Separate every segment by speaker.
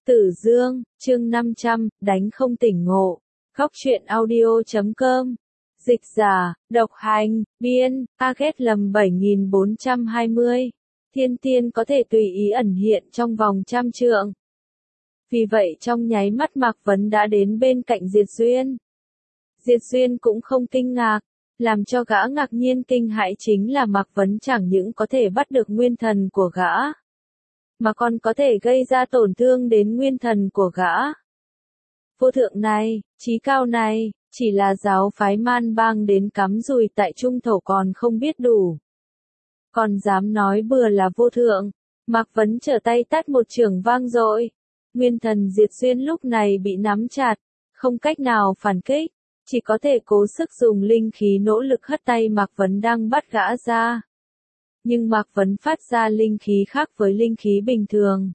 Speaker 1: Tử Dương, chương 500, đánh không tỉnh ngộ. Góc truyện audio.com. Dịch giả, độc hành, biên, target lầm 7420. Thiên tiên có thể tùy ý ẩn hiện trong vòng 100 trượng. Vì vậy trong nháy mắt Mạc Vấn đã đến bên cạnh Diệt Duyên. Diệt Duyên cũng không kinh ngạc. Làm cho gã ngạc nhiên kinh hãi chính là Mạc Vấn chẳng những có thể bắt được nguyên thần của gã, mà còn có thể gây ra tổn thương đến nguyên thần của gã. Vô thượng này, chí cao này, chỉ là giáo phái Man Bang đến cắm rùi tại trung thổ còn không biết đủ. Còn dám nói bừa là vô thượng. Mạc Vấn trở tay tát một chưởng vang dội. Nguyên thần Diệt Duyên lúc này bị nắm chặt, không cách nào phản kích, chỉ có thể cố sức dùng linh khí nỗ lực hất tay Mạc Vấn đang bắt gã ra. Nhưng Mạc Vấn phát ra linh khí khác với linh khí bình thường.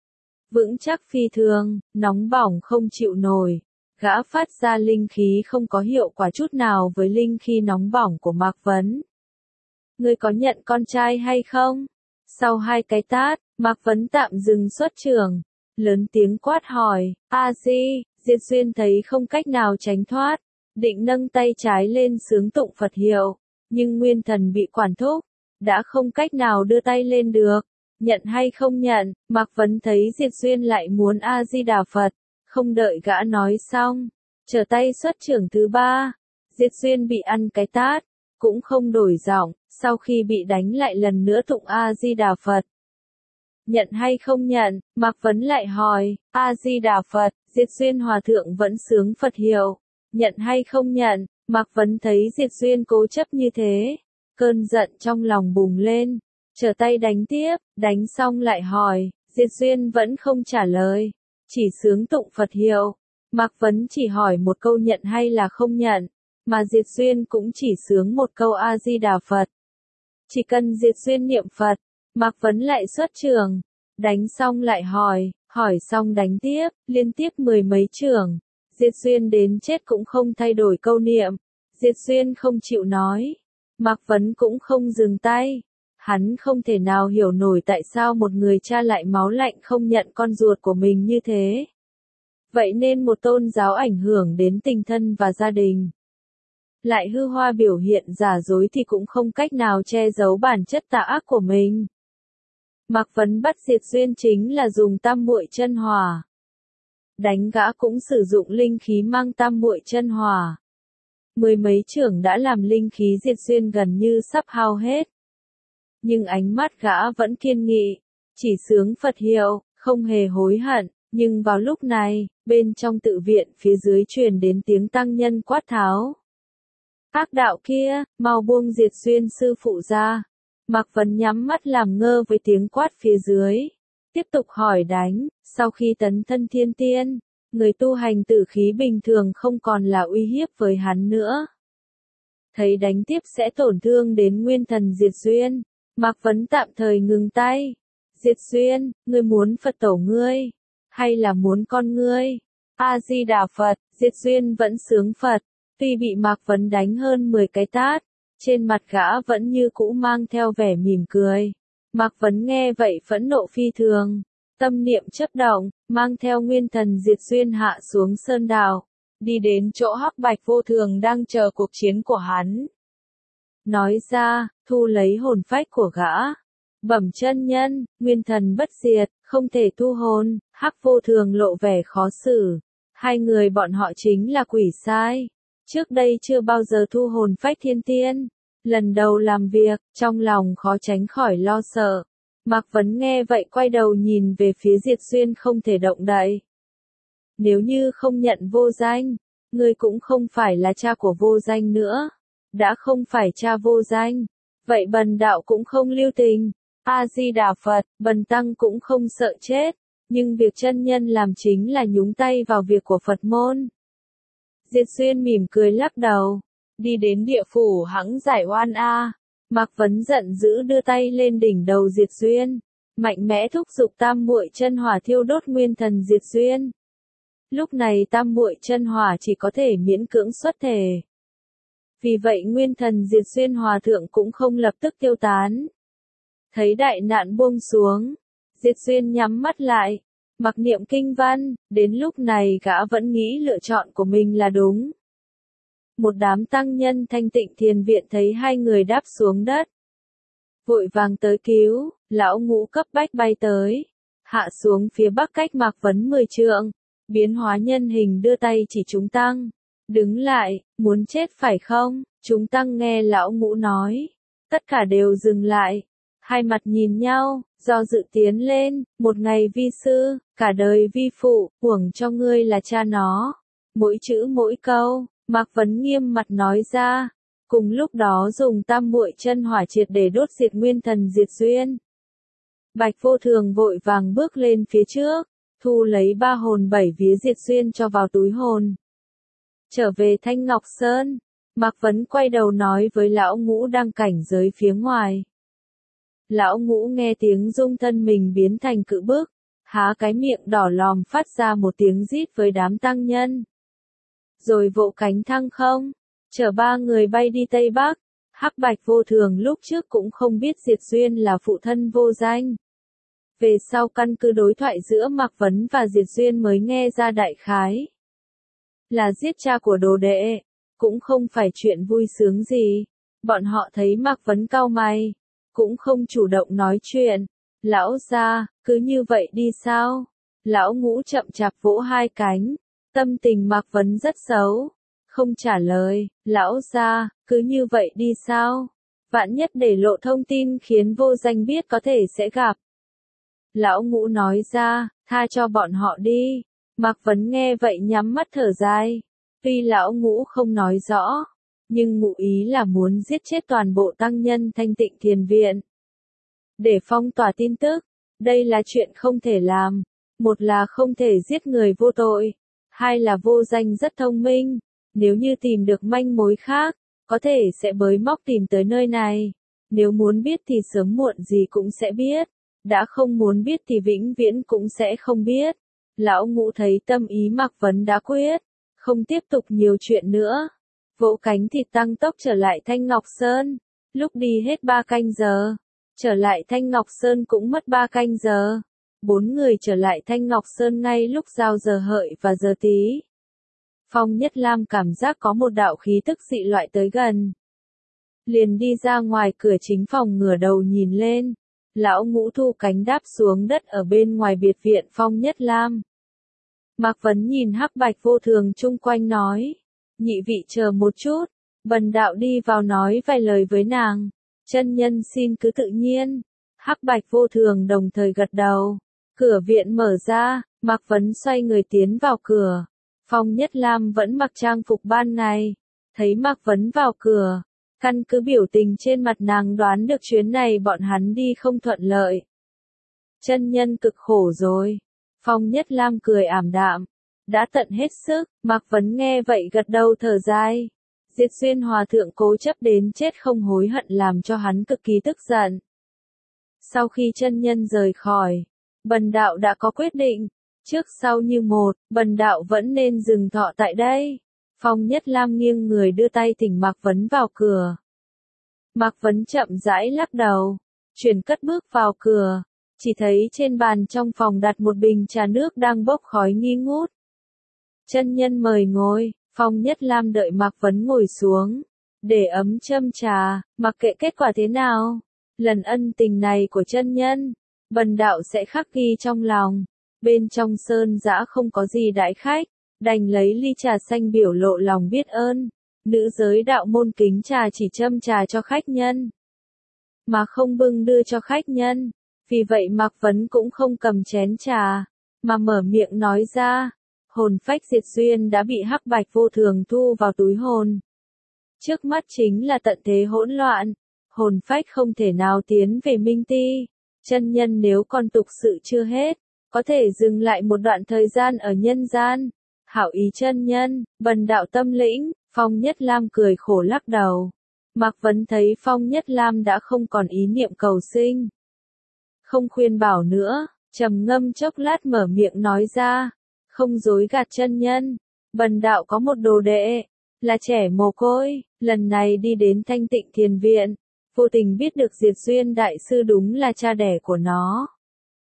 Speaker 1: Vững chắc phi thường, nóng bỏng không chịu nổi. Gã phát ra linh khí không có hiệu quả chút nào với linh khí nóng bỏng của Mạc Vấn. Ngươi có nhận con trai hay không? Sau 2 cái tát, Mạc Vấn tạm dừng xuất chưởng, lớn tiếng quát hỏi, A-di. Diệt Duyên thấy không cách nào tránh thoát, định nâng tay trái lên xướng tụng Phật hiệu, nhưng nguyên thần bị quản thúc, đã không cách nào đưa tay lên được. Nhận hay không nhận, Mạc Vấn thấy Diệt Duyên lại muốn A-di-đà Phật, không đợi gã nói xong, trở tay xuất chưởng thứ 3. Diệt Duyên bị ăn cái tát, cũng không đổi giọng, sau khi bị đánh lại lần nữa tụng A-di-đà Phật. Nhận hay không nhận, Mạc Vấn lại hỏi, A-di-đà Phật. Diệt Duyên hòa thượng vẫn xướng Phật hiệu. Nhận hay không nhận, Mạc Vấn thấy Diệt Duyên cố chấp như thế, cơn giận trong lòng bùng lên, trở tay đánh tiếp, đánh xong lại hỏi. Diệt Duyên vẫn không trả lời, chỉ xướng tụng Phật hiệu. Mạc Vấn chỉ hỏi một câu nhận hay là không nhận, mà Diệt Duyên cũng chỉ xướng một câu A-di-đà Phật. Chỉ cần Diệt Duyên niệm Phật, Mạc Vấn lại xuất chưởng, đánh xong lại hỏi xong đánh tiếp, liên tiếp 10 mấy chưởng. Diệt Duyên đến chết cũng không thay đổi câu niệm. Diệt Duyên không chịu nói. Mạc Vấn cũng không dừng tay. Hắn không thể nào hiểu nổi tại sao một người cha lại máu lạnh không nhận con ruột của mình như thế. Vậy nên một tôn giáo ảnh hưởng đến tình thân và gia đình, lại hư hoa biểu hiện giả dối thì cũng không cách nào che giấu bản chất tà ác của mình. Mạc Vấn bắt Diệt Duyên chính là dùng tam muội chân hỏa. Đánh gã cũng sử dụng linh khí mang tam muội chân hỏa. 10 mấy chưởng đã làm linh khí Diệt Duyên gần như sắp hao hết. Nhưng ánh mắt gã vẫn kiên nghị, chỉ xướng Phật hiệu, không hề hối hận. Nhưng vào lúc này, bên trong tự viện phía dưới truyền đến tiếng tăng nhân quát tháo. Ác đạo kia, mau buông Diệt Duyên sư phụ ra. Mạc Vấn nhắm mắt làm ngơ với tiếng quát phía dưới. Tiếp tục hỏi đánh, sau khi tấn thân thiên tiên, người tu hành tử khí bình thường không còn là uy hiếp với hắn nữa. Thấy đánh tiếp sẽ tổn thương đến nguyên thần Diệt Duyên, Mạc Vấn tạm thời ngừng tay. Diệt Duyên, ngươi muốn Phật tổ ngươi, hay là muốn con ngươi? A-di-đà Phật. Diệt Duyên vẫn xướng Phật, tuy bị Mạc Vấn đánh hơn 10 cái tát, trên mặt gã vẫn như cũ mang theo vẻ mỉm cười. Mạc Vấn nghe vậy phẫn nộ phi thường, tâm niệm chấp động, mang theo nguyên thần Diệt Duyên hạ xuống sơn đảo, đi đến chỗ Hắc Bạch Vô Thường đang chờ cuộc chiến của hắn. Nói ra, thu lấy hồn phách của gã. Bẩm chân nhân, nguyên thần bất diệt, không thể thu hồn. Hắc Vô Thường lộ vẻ khó xử. Hai người bọn họ chính là quỷ sai. Trước đây chưa bao giờ thu hồn phách thiên tiên. Lần đầu làm việc, trong lòng khó tránh khỏi lo sợ. Mạc Vấn nghe vậy quay đầu nhìn về phía Diệt Duyên không thể động đậy. Nếu như không nhận Vô Danh, ngươi cũng không phải là cha của Vô Danh nữa. Đã không phải cha Vô Danh, vậy bần đạo cũng không lưu tình. A-di-đà Phật. Bần tăng cũng không sợ chết, nhưng việc chân nhân làm chính là nhúng tay vào việc của Phật môn. Diệt Duyên mỉm cười lắc đầu, đi đến địa phủ hẵng giải oan a. Mạc Vấn giận dữ đưa tay lên đỉnh đầu Diệt Duyên, mạnh mẽ thúc giục tam muội chân hỏa thiêu đốt nguyên thần Diệt Duyên. Lúc này tam muội chân hỏa chỉ có thể miễn cưỡng xuất thể. Vì vậy nguyên thần Diệt Duyên hòa thượng cũng không lập tức tiêu tán. Thấy đại nạn buông xuống, Diệt Duyên nhắm mắt lại, mặc niệm kinh văn, đến lúc này gã vẫn nghĩ lựa chọn của mình là đúng. Một đám tăng nhân Thanh Tịnh Thiền Viện thấy hai người đáp xuống đất. Vội vàng tới cứu, lão ngũ cấp bách bay tới. Hạ xuống phía bắc cách Mạc Vấn 10 trượng. Biến hóa nhân hình đưa tay chỉ chúng tăng. Đứng lại, muốn chết phải không? Chúng tăng nghe lão ngũ nói. Tất cả đều dừng lại. Hai mặt nhìn nhau, do dự tiến lên, một ngày vi sư, cả đời vi phụ, huống cho ngươi là cha nó. Mỗi chữ mỗi câu, Mạc Vấn nghiêm mặt nói ra. Cùng lúc đó dùng tam muội chân hỏa triệt để đốt diệt nguyên thần Diệt Duyên. Bạch Vô Thường vội vàng bước lên phía trước, thu lấy 3 hồn 7 vía Diệt Duyên cho vào túi hồn. Trở về Thanh Ngọc Sơn, Mạc Vấn quay đầu nói với lão ngũ đang cảnh giới phía ngoài. Lão ngũ nghe tiếng rung thân mình biến thành cự bức, há cái miệng đỏ lòm phát ra một tiếng rít với đám tăng nhân. Rồi vỗ cánh thăng không, chở 3 người bay đi Tây Bắc. Hắc Bạch Vô Thường lúc trước cũng không biết Diệt Duyên là phụ thân vô danh. Về sau căn cứ đối thoại giữa Mạc Vấn và Diệt Duyên mới nghe ra đại khái. Là giết cha của đồ đệ, cũng không phải chuyện vui sướng gì. Bọn họ thấy Mạc Vấn cau mày, cũng không chủ động nói chuyện. Lão gia, cứ như vậy đi sao? Lão ngũ chậm chạp vỗ 2 cánh, tâm tình Mạc Vấn rất xấu. Không trả lời, lão gia, cứ như vậy đi sao? Vạn nhất để lộ thông tin khiến vô danh biết có thể sẽ gặp. Lão ngũ nói ra, tha cho bọn họ đi. Mạc Vấn nghe vậy nhắm mắt thở dài. Tuy lão ngũ không nói rõ, nhưng ngụ ý là muốn giết chết toàn bộ tăng nhân Thanh Tịnh Thiền Viện. Để phong tỏa tin tức, đây là chuyện không thể làm. Một là không thể giết người vô tội, hai là vô danh rất thông minh. Nếu như tìm được manh mối khác, có thể sẽ bới móc tìm tới nơi này. Nếu muốn biết thì sớm muộn gì cũng sẽ biết. Đã không muốn biết thì vĩnh viễn cũng sẽ không biết. Lão ngũ thấy tâm ý Mạc Vấn đã quyết, không tiếp tục nhiều chuyện nữa. Vỗ cánh thịt tăng tốc trở lại Thanh Ngọc Sơn. Lúc đi hết 3 canh giờ, trở lại Thanh Ngọc Sơn cũng mất 3 canh giờ. 4 người trở lại Thanh Ngọc Sơn ngay lúc giao giờ hợi và giờ tí. Phong Nhất Lam cảm giác có một đạo khí tức dị loại tới gần. Liền đi ra ngoài cửa chính phòng ngửa đầu nhìn lên. Lão ngũ thu cánh đáp xuống đất ở bên ngoài biệt viện Phong Nhất Lam. Mạc Vấn nhìn Hắc Bạch Vô Thường chung quanh nói. Nhị vị chờ một chút, bần đạo đi vào nói vài lời với nàng. Chân nhân xin cứ tự nhiên. Hắc Bạch Vô Thường đồng thời gật đầu. Cửa viện mở ra, Mạc Vấn xoay người tiến vào cửa. Phong Nhất Lam vẫn mặc trang phục ban ngày. Thấy Mạc Vấn vào cửa, căn cứ biểu tình trên mặt nàng đoán được chuyến này bọn hắn đi không thuận lợi. Chân nhân cực khổ rồi. Phong Nhất Lam cười ảm đạm. Đã tận hết sức, Mạc Vấn nghe vậy gật đầu thở dài. Diệt Duyên Hòa Thượng cố chấp đến chết không hối hận làm cho hắn cực kỳ tức giận. Sau khi chân nhân rời khỏi, bần đạo đã có quyết định. Trước sau như một, bần đạo vẫn nên dừng thọ tại đây. Phong Nhất Lam nghiêng người đưa tay thỉnh Mạc Vấn vào cửa. Mạc Vấn chậm rãi lắc đầu, chuyển cất bước vào cửa. Chỉ thấy trên bàn trong phòng đặt một bình trà nước đang bốc khói nghi ngút. Chân nhân mời ngồi, Phong Nhất Lam đợi Mạc Vấn ngồi xuống. Để ấm châm trà, mặc kệ kết quả thế nào. Lần ân tình này của chân nhân, bần đạo sẽ khắc ghi trong lòng. Bên trong sơn dã không có gì đãi khách, đành lấy ly trà xanh biểu lộ lòng biết ơn. Nữ giới đạo môn kính trà chỉ châm trà cho khách nhân, mà không bưng đưa cho khách nhân. Vì vậy Mạc Vấn cũng không cầm chén trà, mà mở miệng nói ra. Hồn phách Diệt Duyên đã bị Hắc Bạch Vô Thường thu vào túi hồn. Trước mắt chính là tận thế hỗn loạn. Hồn phách không thể nào tiến về Minh Ti. Chân nhân nếu còn tục sự chưa hết, có thể dừng lại một đoạn thời gian ở nhân gian. Hảo ý chân nhân, bần đạo tâm lĩnh. Phong Nhất Lam cười khổ lắc đầu. Mạc Vấn thấy Phong Nhất Lam đã không còn ý niệm cầu sinh, không khuyên bảo nữa, trầm ngâm chốc lát mở miệng nói ra. Không dối gạt chân nhân, bần đạo có một đồ đệ, là trẻ mồ côi, lần này đi đến Thanh Tịnh Thiền Viện, vô tình biết được Diệt Duyên Đại Sư đúng là cha đẻ của nó.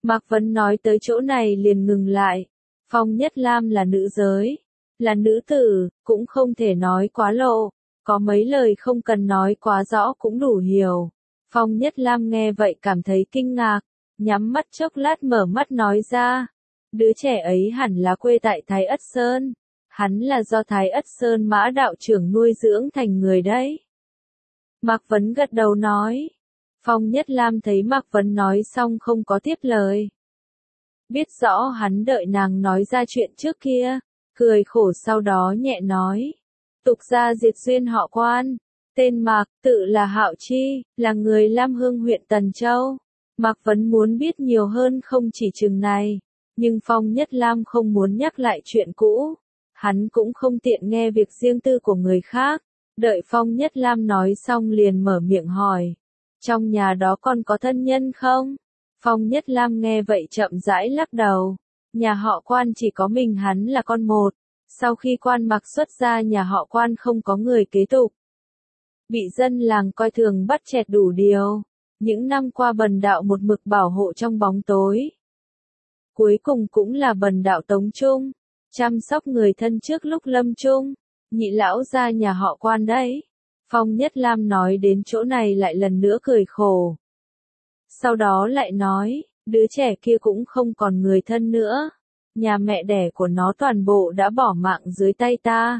Speaker 1: Mạc Vấn nói tới chỗ này liền ngừng lại. Phong Nhất Lam là nữ giới, là nữ tử, cũng không thể nói quá lộ, có mấy lời không cần nói quá rõ cũng đủ hiểu. Phong Nhất Lam nghe vậy cảm thấy kinh ngạc, nhắm mắt chốc lát mở mắt nói ra. Đứa trẻ ấy hẳn là quê tại Thái Ất Sơn. Hắn là do Thái Ất Sơn Mã đạo trưởng nuôi dưỡng thành người đấy. Mạc Vấn gật đầu nói. Phong Nhất Lam thấy Mạc Vấn nói xong không có tiếp lời. Biết rõ hắn đợi nàng nói ra chuyện trước kia, cười khổ sau đó nhẹ nói. Tục gia diệt duyên họ Quan, tên Mạc, tự là Hạo Chi, là người Lam Hương huyện Tần Châu. Mạc Vấn muốn biết nhiều hơn không chỉ chừng này, nhưng Phong Nhất Lam không muốn nhắc lại chuyện cũ. Hắn cũng không tiện nghe việc riêng tư của người khác. Đợi Phong Nhất Lam nói xong liền mở miệng hỏi. Trong nhà đó con có thân nhân không? Phong Nhất Lam nghe vậy chậm rãi lắc đầu. Nhà họ Quan chỉ có mình hắn là con một. Sau khi Quan Mạc xuất gia nhà họ Quan không có người kế tục. Bị dân làng coi thường bắt chẹt đủ điều. Những năm qua Bần Đạo một mực bảo hộ trong bóng tối. Cuối cùng cũng là Bần Đạo tống trung. Chăm sóc người thân trước lúc lâm chung. Nhị lão gia nhà họ Quan đấy. Phong Nhất Lam nói đến chỗ này lại lần nữa cười khổ. Sau đó lại nói, đứa trẻ kia cũng không còn người thân nữa. Nhà mẹ đẻ của nó toàn bộ đã bỏ mạng dưới tay ta.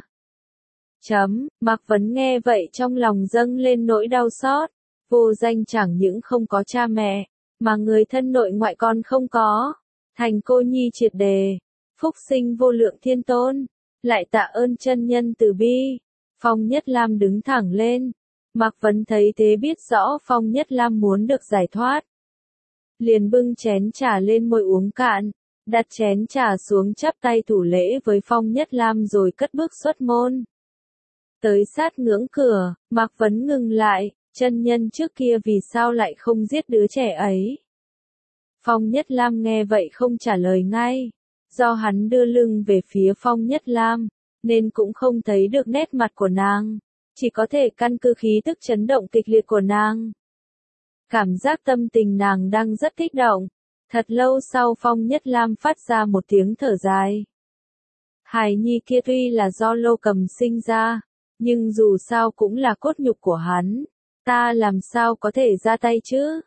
Speaker 1: Mạc Vấn nghe vậy trong lòng dâng lên nỗi đau xót. Vô danh chẳng những không có cha mẹ, mà người thân nội ngoại con không có. Thành cô nhi triệt đề, phúc sinh vô lượng thiên tôn. Lại tạ ơn chân nhân từ bi. Phong Nhất Lam đứng thẳng lên. Mạc Vấn thấy thế biết rõ Phong Nhất Lam muốn được giải thoát. Liền bưng chén trà lên môi uống cạn, đặt chén trà xuống chắp tay thủ lễ với Phong Nhất Lam rồi cất bước xuất môn. Tới sát ngưỡng cửa, Mạc Vấn ngừng lại, chân nhân trước kia vì sao lại không giết đứa trẻ ấy. Phong Nhất Lam nghe vậy không trả lời ngay. Do hắn đưa lưng về phía Phong Nhất Lam, nên cũng không thấy được nét mặt của nàng, chỉ có thể căn cứ khí tức chấn động kịch liệt của nàng. Cảm giác tâm tình nàng đang rất kích động. Thật lâu sau Phong Nhất Lam phát ra một tiếng thở dài. Hài nhi kia tuy là do Lô Cầm sinh ra, nhưng dù sao cũng là cốt nhục của hắn. Ta làm sao có thể ra tay chứ?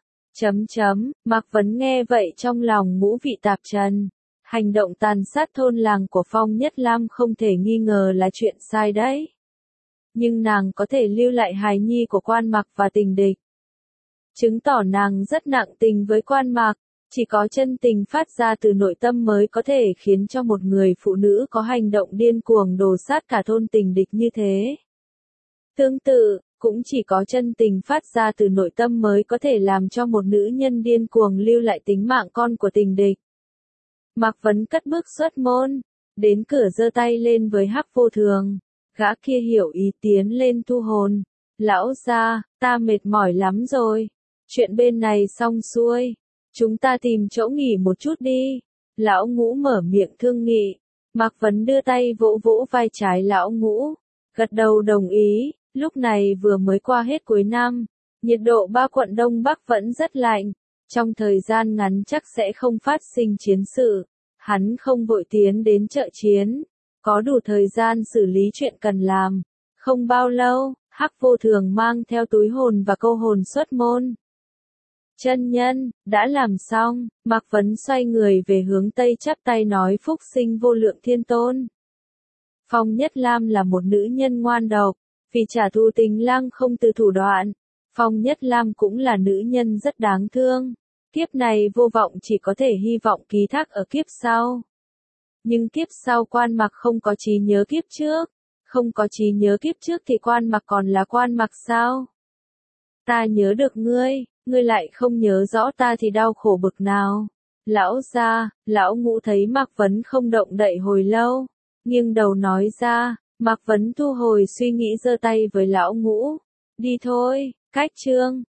Speaker 1: Mạc Vấn nghe vậy trong lòng ngũ vị tạp trần. Hành động tàn sát thôn làng của Phong Nhất Lam không thể nghi ngờ là chuyện sai đấy. Nhưng nàng có thể lưu lại hài nhi của Quan Mạc và tình địch. Chứng tỏ nàng rất nặng tình với Quan Mạc, chỉ có chân tình phát ra từ nội tâm mới có thể khiến cho một người phụ nữ có hành động điên cuồng đổ sát cả thôn tình địch như thế. Tương tự, cũng chỉ có chân tình phát ra từ nội tâm mới có thể làm cho một nữ nhân điên cuồng lưu lại tính mạng con của tình địch. Mạc Vấn cất bước xuất môn, đến cửa giơ tay lên với Hắc Vô Thường. Gã kia hiểu ý tiến lên thu hồn. Lão gia, ta mệt mỏi lắm rồi. Chuyện bên này xong xuôi. Chúng ta tìm chỗ nghỉ một chút đi. Lão Ngũ mở miệng thương nghị. Mạc Vấn đưa tay vỗ vỗ vai trái Lão Ngũ. Gật đầu đồng ý. Lúc này vừa mới qua hết cuối năm. Nhiệt độ 3 quận Đông Bắc vẫn rất lạnh. Trong thời gian ngắn chắc sẽ không phát sinh chiến sự. Hắn không vội tiến đến trợ chiến. Có đủ thời gian xử lý chuyện cần làm. Không bao lâu, Hắc Vô Thường mang theo túi hồn và câu hồn xuất môn. Chân nhân, đã làm xong. Mạc Vấn xoay người về hướng Tây chắp tay nói phúc sinh vô lượng thiên tôn. Phong Nhất Lam là một nữ nhân ngoan độc. Vì trả thù tình lang không từ thủ đoạn. Phong Nhất Lam cũng là nữ nhân rất đáng thương. Kiếp này vô vọng chỉ có thể hy vọng ký thác ở kiếp sau. Nhưng kiếp sau Quan Mạc không có trí nhớ kiếp trước. Không có trí nhớ kiếp trước thì Quan Mạc còn là Quan Mạc sao? Ta nhớ được ngươi, ngươi lại không nhớ rõ ta thì đau khổ bực nào. Lão gia, Lão Ngũ thấy Mạc Vấn không động đậy hồi lâu. Nghiêng đầu nói ra, Mạc Vấn thu hồi suy nghĩ giơ tay với Lão Ngũ. Đi thôi, cách chương.